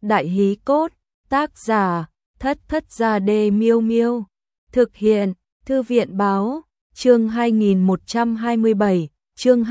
Đại hí cốt, tác giả, Thất Thất Gia Đê Miêu Miêu. Thực hiện, Thư viện báo, chương 2127, chương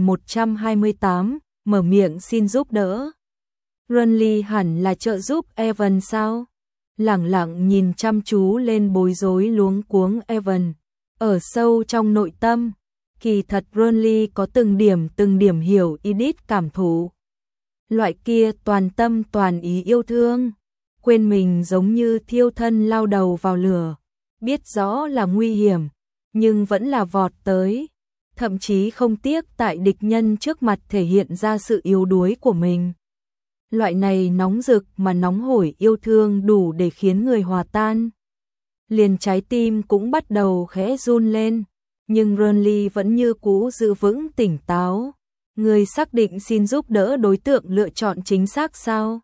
2128, mở miệng xin giúp đỡ. Renly hẳn là trợ giúp Evan sao? Lẳng lặng nhìn chăm chú lên bối rối luống cuống Evan. Ở sâu trong nội tâm, kỳ thật Renly có từng điểm hiểu Edith cảm thụ. Loại kia toàn tâm toàn ý yêu thương, quên mình giống như thiêu thân lao đầu vào lửa, biết rõ là nguy hiểm, nhưng vẫn là vọt tới, thậm chí không tiếc tại địch nhân trước mặt thể hiện ra sự yếu đuối của mình. Loại này nóng rực mà nóng hổi yêu thương đủ để khiến người hòa tan. Liền trái tim cũng bắt đầu khẽ run lên, nhưng Renly vẫn như cũ giữ vững tỉnh táo. Người xác định xin giúp đỡ đối tượng lựa chọn chính xác sao?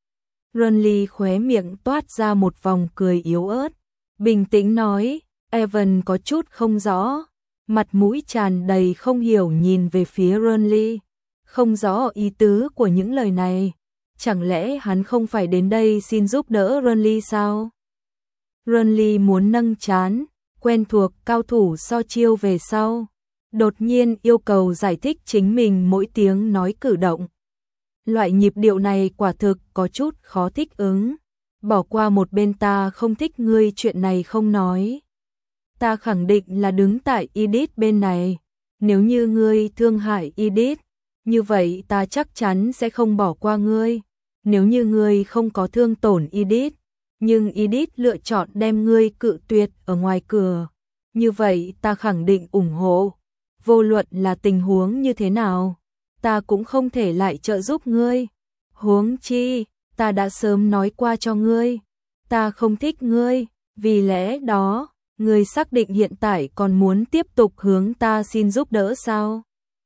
Renly khóe miệng toát ra một vòng cười yếu ớt, bình tĩnh nói, Evan có chút không rõ, mặt mũi tràn đầy không hiểu nhìn về phía Renly, không rõ ý tứ của những lời này, chẳng lẽ hắn không phải đến đây xin giúp đỡ Renly sao? Renly muốn nâng trán, quen thuộc cao thủ so chiêu về sau, đột nhiên yêu cầu giải thích chính mình mỗi tiếng nói cử động. Loại nhịp điệu này quả thực có chút khó thích ứng. Bỏ qua một bên, ta không thích ngươi, chuyện này không nói. Ta khẳng định là đứng tại Edith bên này. Nếu như ngươi thương hại Edith, như vậy ta chắc chắn sẽ không bỏ qua ngươi. Nếu như ngươi không có thương tổn Edith, nhưng Edith lựa chọn đem ngươi cự tuyệt ở ngoài cửa, như vậy ta khẳng định ủng hộ. Vô luận là tình huống như thế nào, ta cũng không thể lại trợ giúp ngươi. Huống chi, ta đã sớm nói qua cho ngươi, ta không thích ngươi, vì lẽ đó, ngươi xác định hiện tại còn muốn tiếp tục hướng ta xin giúp đỡ sao?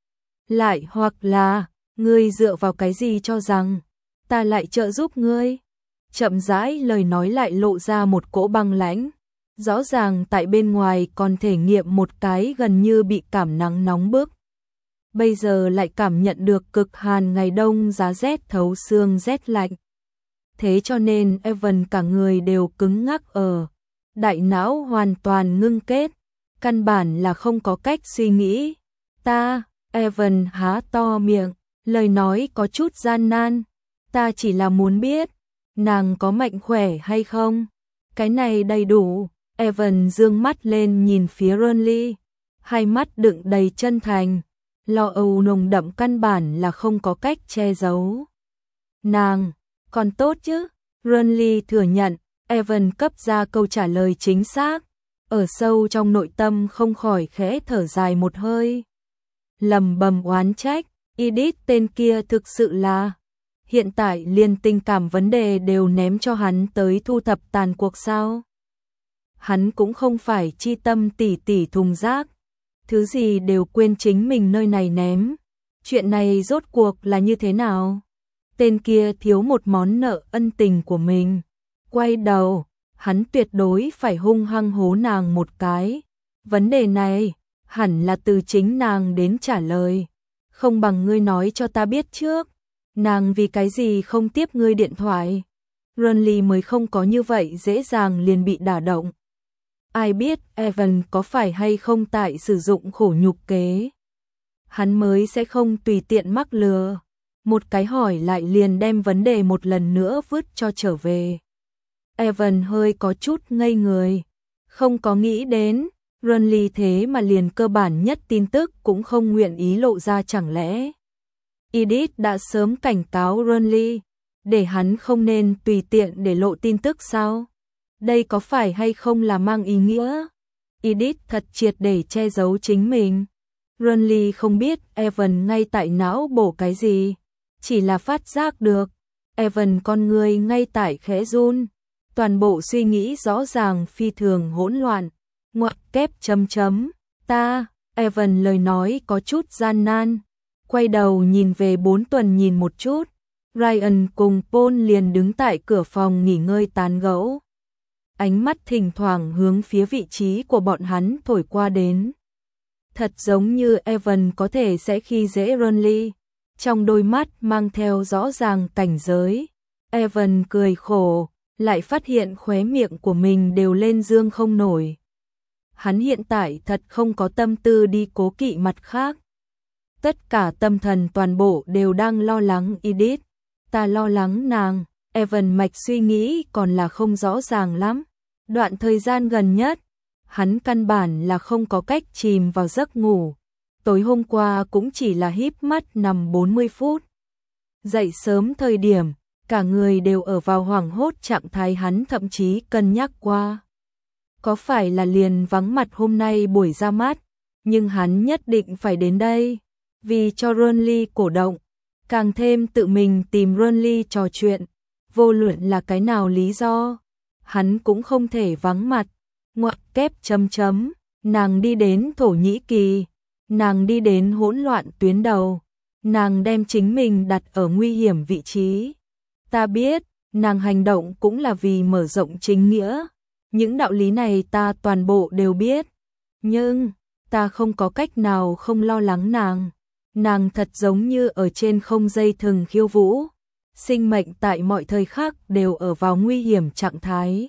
Lại hoặc là, ngươi dựa vào cái gì cho rằng ta lại trợ giúp ngươi? Chậm rãi lời nói lại lộ ra một cỗ băng lãnh. Rõ ràng tại bên ngoài còn thể nghiệm một cái gần như bị cảm nắng nóng bức. Bây giờ lại cảm nhận được cực hàn ngày đông giá rét thấu xương rét lạnh. Thế cho nên Evan cả người đều cứng ngắc ở. Đại não hoàn toàn ngưng kết. Căn bản là không có cách suy nghĩ. Evan há to miệng. Lời nói có chút gian nan. Ta chỉ là muốn biết. Nàng có mạnh khỏe hay không? Cái này đầy đủ. Evan dương mắt lên nhìn phía Renly, hai mắt đựng đầy chân thành, lo âu nồng đậm căn bản là không có cách che giấu. Nàng, còn tốt chứ? Renly thừa nhận, Evan cấp ra câu trả lời chính xác, ở sâu trong nội tâm không khỏi khẽ thở dài một hơi. Lầm bầm oán trách, Edith tên kia thực sự là, hiện tại liền tình cảm vấn đề đều ném cho hắn tới thu thập tàn cuộc sao? Hắn cũng không phải chi tâm tỉ tỉ thùng rác, thứ gì đều quên chính mình nơi này ném. Chuyện này rốt cuộc là như thế nào? Tên kia thiếu một món nợ ân tình của mình. Quay đầu, hắn tuyệt đối phải hung hăng hố nàng một cái. Vấn đề này, hẳn là từ chính nàng đến trả lời. Không bằng ngươi nói cho ta biết trước, nàng vì cái gì không tiếp ngươi điện thoại? Renly mới không có như vậy dễ dàng liền bị đả động. Ai biết Evan có phải hay không tại sử dụng khổ nhục kế. Hắn mới sẽ không tùy tiện mắc lừa. Một cái hỏi lại liền đem vấn đề một lần nữa vứt cho trở về. Evan hơi có chút ngây người. Không có nghĩ đến, Renly thế mà liền cơ bản nhất tin tức cũng không nguyện ý lộ ra, chẳng lẽ Edith đã sớm cảnh cáo Renly, để hắn không nên tùy tiện để lộ tin tức sao? Đây có phải hay không là mang ý nghĩa Edith thật triệt để che giấu chính mình? Renly không biết Evan ngay tại não bổ cái gì, chỉ là phát giác được Evan con người ngay tại khẽ run, toàn bộ suy nghĩ rõ ràng phi thường hỗn loạn. Ngoặc kép chấm chấm, Evan lời nói có chút gian nan, quay đầu nhìn về 4 tuần nhìn một chút. Ryan cùng Paul liền đứng tại cửa phòng nghỉ ngơi tán gẫu. Ánh mắt thỉnh thoảng hướng phía vị trí của bọn hắn thổi qua đến. Thật giống như Evan có thể sẽ khi dễ Renly, trong đôi mắt mang theo rõ ràng cảnh giới. Evan cười khổ, lại phát hiện khóe miệng của mình đều lên dương không nổi. Hắn hiện tại thật không có tâm tư đi cố kỵ mặt khác. Tất cả tâm thần toàn bộ đều đang lo lắng Edith. Ta lo lắng nàng. Evan mạch suy nghĩ còn là không rõ ràng lắm. Đoạn thời gian gần nhất, hắn căn bản là không có cách chìm vào giấc ngủ. Tối hôm qua cũng chỉ là híp mắt nằm 40 phút. Dậy sớm thời điểm, cả người đều ở vào hoảng hốt trạng thái, hắn thậm chí cân nhắc qua. Có phải là liền vắng mặt hôm nay buổi ra mắt, nhưng hắn nhất định phải đến đây. Vì cho Ronly cổ động, càng thêm tự mình tìm Ronly trò chuyện. Vô luận là cái nào lý do, hắn cũng không thể vắng mặt. Ngoặc kép chấm chấm, nàng đi đến Thổ Nhĩ Kỳ, nàng đi đến hỗn loạn tuyến đầu, nàng đem chính mình đặt ở nguy hiểm vị trí. Ta biết, nàng hành động cũng là vì mở rộng chính nghĩa. Những đạo lý này ta toàn bộ đều biết. Nhưng, ta không có cách nào không lo lắng nàng. Nàng thật giống như ở trên không dây thừng khiêu vũ. Sinh mệnh tại mọi thời khắc đều ở vào nguy hiểm trạng thái.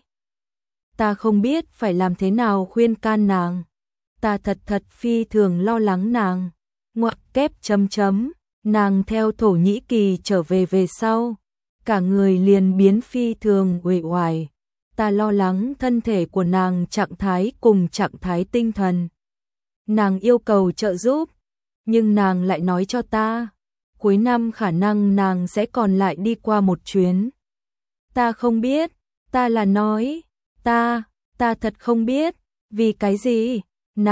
Ta không biết phải làm thế nào khuyên can nàng. Ta thật phi thường lo lắng nàng. Ngoặc kép chấm chấm, nàng theo Thổ Nhĩ Kỳ trở về sau. Cả người liền biến phi thường uể oải. Ta lo lắng thân thể của nàng trạng thái cùng trạng thái tinh thần. Nàng yêu cầu trợ giúp, nhưng nàng lại nói cho ta, cuối năm khả năng nàng sẽ còn lại đi qua một chuyến. Ta không biết, ta là nói, ta thật không biết, vì cái gì,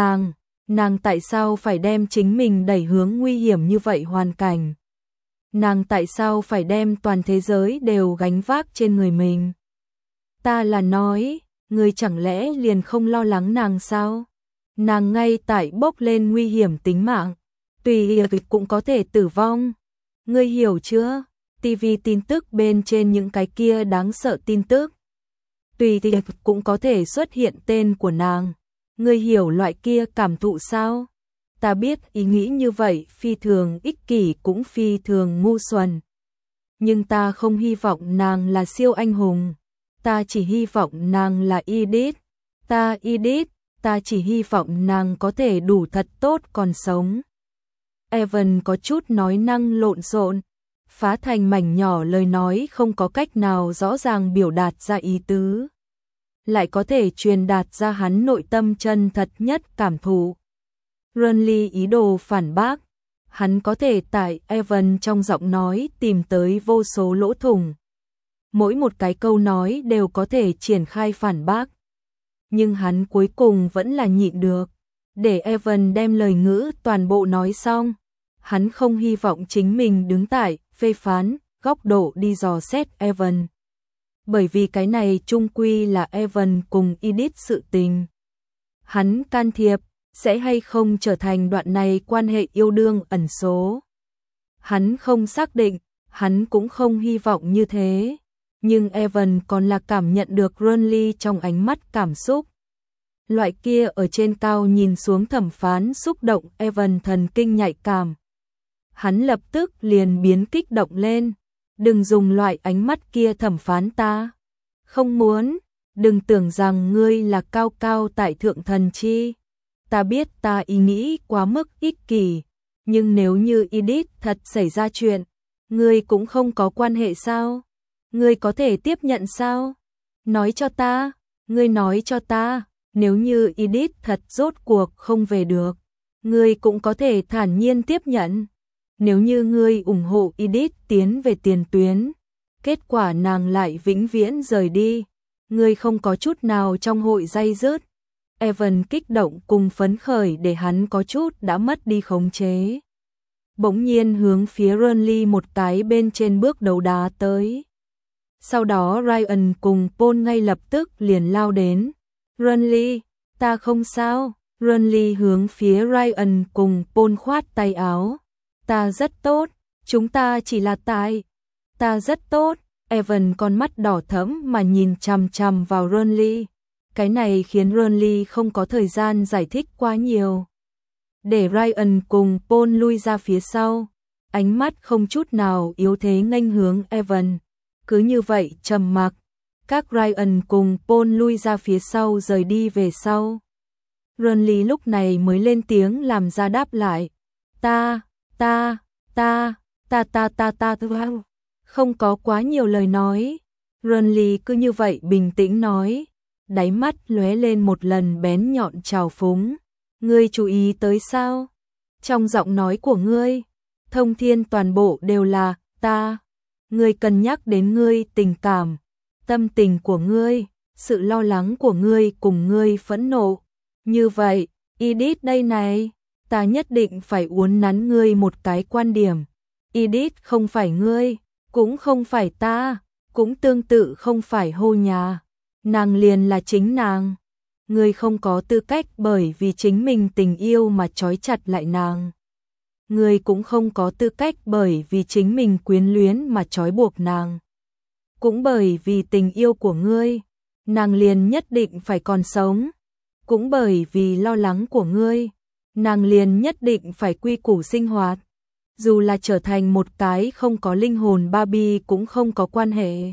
nàng tại sao phải đem chính mình đẩy hướng nguy hiểm như vậy hoàn cảnh. Nàng tại sao phải đem toàn thế giới đều gánh vác trên người mình. Ta là nói, ngươi chẳng lẽ liền không lo lắng nàng sao? Nàng ngay tại bốc lên nguy hiểm tính mạng, tùy cũng có thể tử vong. Ngươi hiểu chưa? TV tin tức bên trên những cái kia đáng sợ tin tức. Tùy cũng có thể xuất hiện tên của nàng. Ngươi hiểu loại kia cảm thụ sao? Ta biết ý nghĩ như vậy phi thường ích kỷ cũng phi thường ngu xuẩn. Nhưng ta không hy vọng nàng là siêu anh hùng. Ta chỉ hy vọng nàng là Edith. Ta chỉ hy vọng nàng có thể đủ thật tốt còn sống. Evan có chút nói năng lộn xộn, phá thành mảnh nhỏ lời nói không có cách nào rõ ràng biểu đạt ra ý tứ. Lại có thể truyền đạt ra hắn nội tâm chân thật nhất cảm thụ. Ronly ý đồ phản bác, hắn có thể tại Evan trong giọng nói tìm tới vô số lỗ thủng. Mỗi một cái câu nói đều có thể triển khai phản bác. Nhưng hắn cuối cùng vẫn là nhịn được, để Evan đem lời ngữ toàn bộ nói xong. Hắn không hy vọng chính mình đứng tại phê phán góc độ đi dò xét Evan. Bởi vì cái này chung quy là Evan cùng Edith sự tình. Hắn can thiệp, sẽ hay không trở thành đoạn này quan hệ yêu đương ẩn số. Hắn không xác định, hắn cũng không hy vọng như thế. Nhưng Evan còn là cảm nhận được Ronly trong ánh mắt cảm xúc. Loại kia ở trên cao nhìn xuống thẩm phán xúc động Evan thần kinh nhạy cảm. Hắn lập tức liền biến kích động lên. Đừng dùng loại ánh mắt kia thẩm phán ta. Không muốn, đừng tưởng rằng ngươi là cao cao tại thượng thần chi. Ta biết ta ý nghĩ quá mức ích kỷ, nhưng nếu như Edith thật xảy ra chuyện, ngươi cũng không có quan hệ sao? Ngươi có thể tiếp nhận sao? Nói cho ta, ngươi nói cho ta, nếu như Edith thật rốt cuộc không về được, ngươi cũng có thể thản nhiên tiếp nhận. Nếu như ngươi ủng hộ Edith tiến về tiền tuyến, kết quả nàng lại vĩnh viễn rời đi, ngươi không có chút nào trong hội day dứt. Evan kích động cùng phấn khởi để hắn có chút đã mất đi khống chế. Bỗng nhiên hướng phía Ronly một cái bên trên bước đấu đá tới. Sau đó Ryan cùng Paul ngay lập tức liền lao đến. Ronly, ta không sao. Ronly hướng phía Ryan cùng Paul khoát tay áo. Ta rất tốt, chúng ta chỉ là tài. Ta rất tốt. Evan con mắt đỏ thẫm mà nhìn chằm chằm vào Ronly. Cái này khiến Ronly không có thời gian giải thích quá nhiều. Để Ryan cùng Paul lui ra phía sau. Ánh mắt không chút nào yếu thế nghênh hướng Evan. Cứ như vậy trầm mặc, các Ryan cùng Paul lui ra phía sau rời đi về sau. Renly lúc này mới lên tiếng làm ra đáp lại. Ta. Không có quá nhiều lời nói. Renly cứ như vậy bình tĩnh nói, đáy mắt lóe lên một lần bén nhọn trào phúng. Ngươi chú ý tới sao? Trong giọng nói của ngươi, thông thiên toàn bộ đều là ta. Ngươi cân nhắc đến ngươi tình cảm, tâm tình của ngươi, sự lo lắng của ngươi cùng ngươi phẫn nộ. Như vậy, Edith đây này, ta nhất định phải uốn nắn ngươi một cái quan điểm. Edith không phải ngươi, cũng không phải ta, cũng tương tự không phải Hô Nhà. Nàng liền là chính nàng. Ngươi không có tư cách bởi vì chính mình tình yêu mà trói chặt lại nàng. Ngươi cũng không có tư cách bởi vì chính mình quyến luyến mà trói buộc nàng. Cũng bởi vì tình yêu của ngươi, nàng liền nhất định phải còn sống. Cũng bởi vì lo lắng của ngươi, nàng liền nhất định phải quy củ sinh hoạt. Dù là trở thành một cái không có linh hồn Barbie cũng không có quan hệ.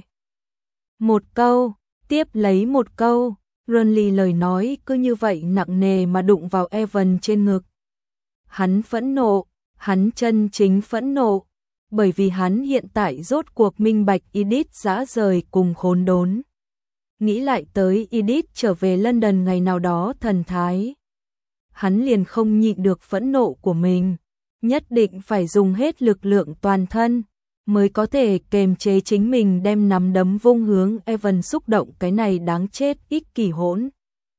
Một câu, tiếp lấy một câu, Renly lời nói cứ như vậy nặng nề mà đụng vào Evan trên ngực. Hắn phẫn nộ, hắn chân chính phẫn nộ, bởi vì hắn hiện tại rốt cuộc minh bạch Edith dã rời cùng khốn đốn. Nghĩ lại tới Edith trở về London ngày nào đó thần thái. Hắn liền không nhịn được phẫn nộ của mình, nhất định phải dùng hết lực lượng toàn thân, mới có thể kềm chế chính mình đem nắm đấm vung hướng Evan xúc động cái này đáng chết ích kỷ hỗn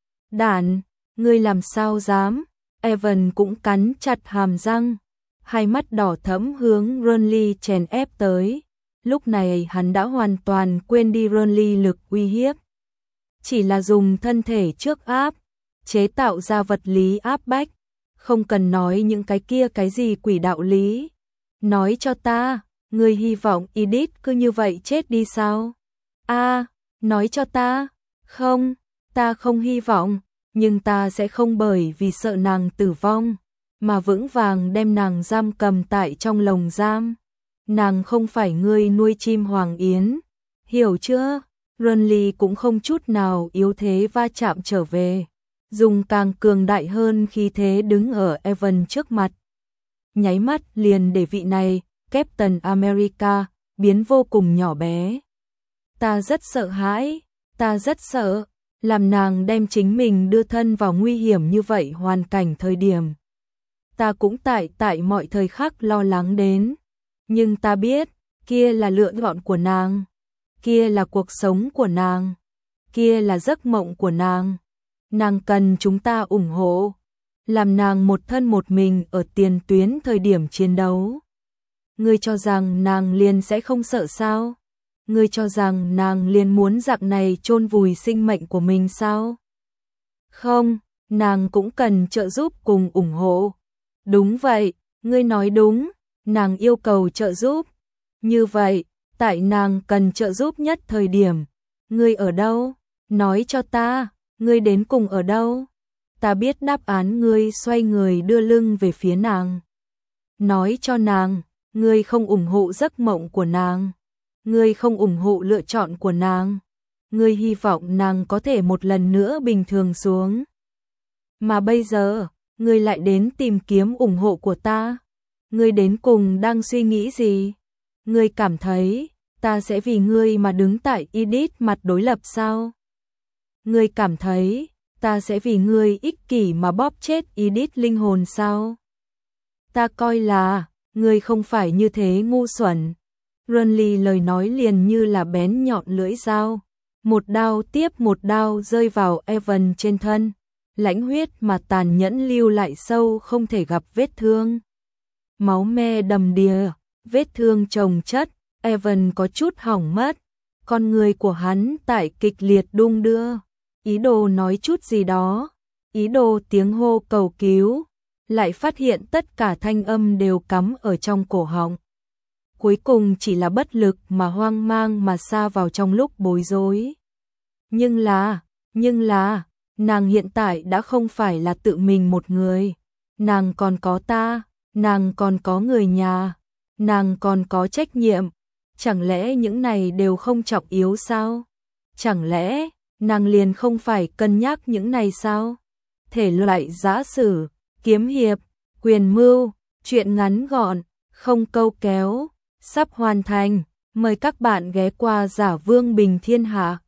đản, ngươi làm sao dám? Evan cũng cắn chặt hàm răng, hai mắt đỏ thẫm hướng Renly chèn ép tới. Lúc này hắn đã hoàn toàn quên đi Renly lực uy hiếp. Chỉ là dùng thân thể trước áp, chế tạo ra vật lý áp bách, không cần nói những cái kia cái gì quỷ đạo lý. Nói cho ta, ngươi hy vọng Edith cứ như vậy chết đi sao? Nói cho ta, không, ta không hy vọng, nhưng ta sẽ không bởi vì sợ nàng tử vong, mà vững vàng đem nàng giam cầm tại trong lồng giam. Nàng không phải ngươi nuôi chim hoàng yến, hiểu chưa? Renly cũng không chút nào yếu thế va chạm trở về, dùng càng cường đại hơn khí thế đứng ở Evan trước mặt. Nháy mắt liền để vị này, Captain America, biến vô cùng nhỏ bé. Ta rất sợ hãi, ta rất sợ, làm nàng đem chính mình đưa thân vào nguy hiểm như vậy hoàn cảnh thời điểm. Ta cũng tại mọi thời khắc lo lắng đến, nhưng ta biết, kia là lựa chọn của nàng, kia là cuộc sống của nàng, kia là giấc mộng của nàng. Nàng cần chúng ta ủng hộ, làm nàng một thân một mình ở tiền tuyến thời điểm chiến đấu. Ngươi cho rằng nàng liền sẽ không sợ sao? Ngươi cho rằng nàng liền muốn dạng này chôn vùi sinh mệnh của mình sao? Không, nàng cũng cần trợ giúp cùng ủng hộ. Đúng vậy, ngươi nói đúng, nàng yêu cầu trợ giúp. Như vậy, tại nàng cần trợ giúp nhất thời điểm, ngươi ở đâu? Nói cho ta, ngươi đến cùng ở đâu? Ta biết đáp án. Ngươi xoay người đưa lưng về phía nàng. Nói cho nàng, ngươi không ủng hộ giấc mộng của nàng, ngươi không ủng hộ lựa chọn của nàng, ngươi hy vọng nàng có thể một lần nữa bình thường xuống. Mà bây giờ, ngươi lại đến tìm kiếm ủng hộ của ta. Ngươi đến cùng đang suy nghĩ gì? Ngươi cảm thấy ta sẽ vì ngươi mà đứng tại Edith mặt đối lập sao? Ngươi cảm thấy ta sẽ vì ngươi ích kỷ mà bóp chết Edith linh hồn sao? Ta coi là ngươi không phải như thế ngu xuẩn. Renly lời nói liền như là bén nhọn lưỡi dao, một đao tiếp một đao rơi vào Evan trên thân, lãnh huyết mà tàn nhẫn lưu lại sâu không thể gặp vết thương. Máu me đầm đìa, vết thương chồng chất, Evan có chút hỏng mất, con người của hắn tại kịch liệt đung đưa, ý đồ nói chút gì đó, ý đồ tiếng hô cầu cứu, lại phát hiện tất cả thanh âm đều cắm ở trong cổ họng. Cuối cùng chỉ là bất lực mà hoang mang mà sa vào trong lúc bối rối. Nhưng là, nàng hiện tại đã không phải là tự mình một người. Nàng còn có ta, nàng còn có người nhà, nàng còn có trách nhiệm. chẳng lẽ những này đều không trọng yếu sao? Chẳng lẽ nàng liền không phải cân nhắc những này sao? Thể loại giã sử, kiếm hiệp, quyền mưu, truyện ngắn gọn, không câu kéo, sắp hoàn thành. Mời các bạn ghé qua Giả Vương Bình Thiên Hạ.